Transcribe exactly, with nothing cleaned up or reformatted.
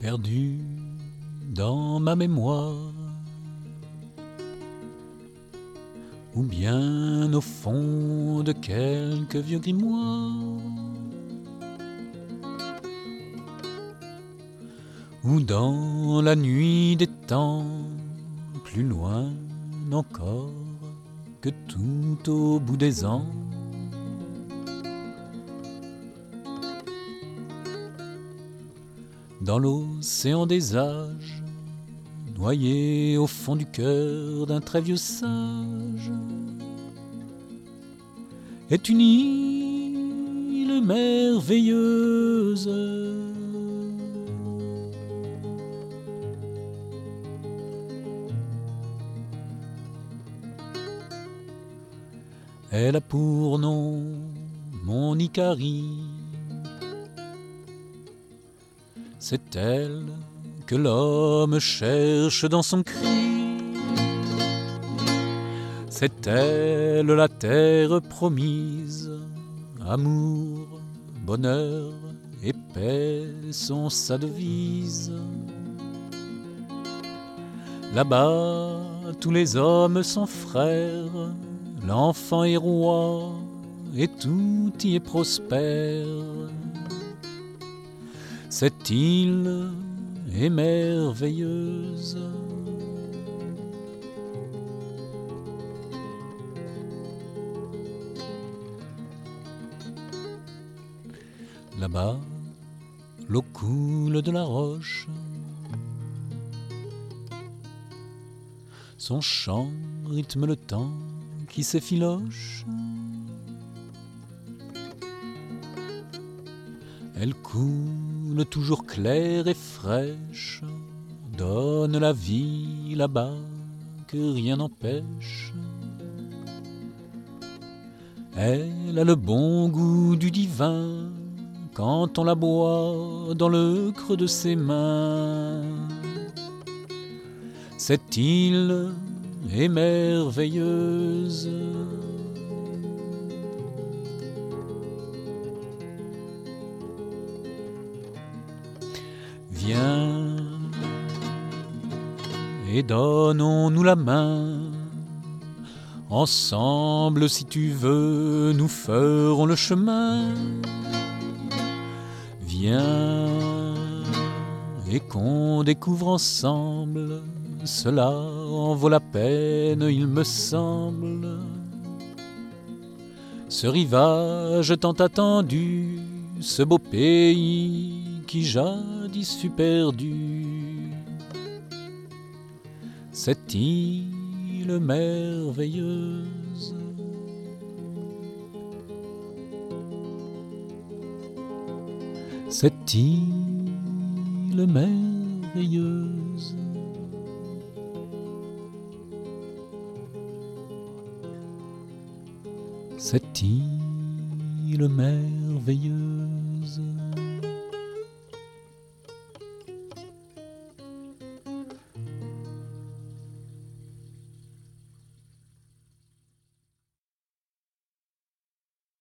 perdu dans ma mémoire, ou bien au fond de quelques vieux grimoires, ou dans la nuit des temps, plus loin encore que tout au bout des ans. Dans l'océan des âges, noyé au fond du cœur d'un très vieux sage, est une île merveilleuse. Elle a pour nom mon Icarie. C'est elle que l'homme cherche dans son cri. C'est elle la terre promise. Amour, bonheur et paix sont sa devise. Là-bas, tous les hommes sont frères. L'enfant est roi et tout y est prospère. Cette île est merveilleuse. Là-bas, l'eau coule de la roche. Son chant rythme le temps qui s'effiloche. Elle coule toujours claire et fraîche, donne la vie là-bas que rien n'empêche. Elle a le bon goût du divin quand on la boit dans le creux de ses mains. Cette île est merveilleuse. Viens et donnons-nous la main. Ensemble, si tu veux, nous ferons le chemin. Viens et qu'on découvre ensemble. Cela en vaut la peine, il me semble. Ce rivage tant attendu, ce beau pays qui jadis fut perdu. Cette île merveilleuse. Cette île merveilleuse. Cette île merveilleuse.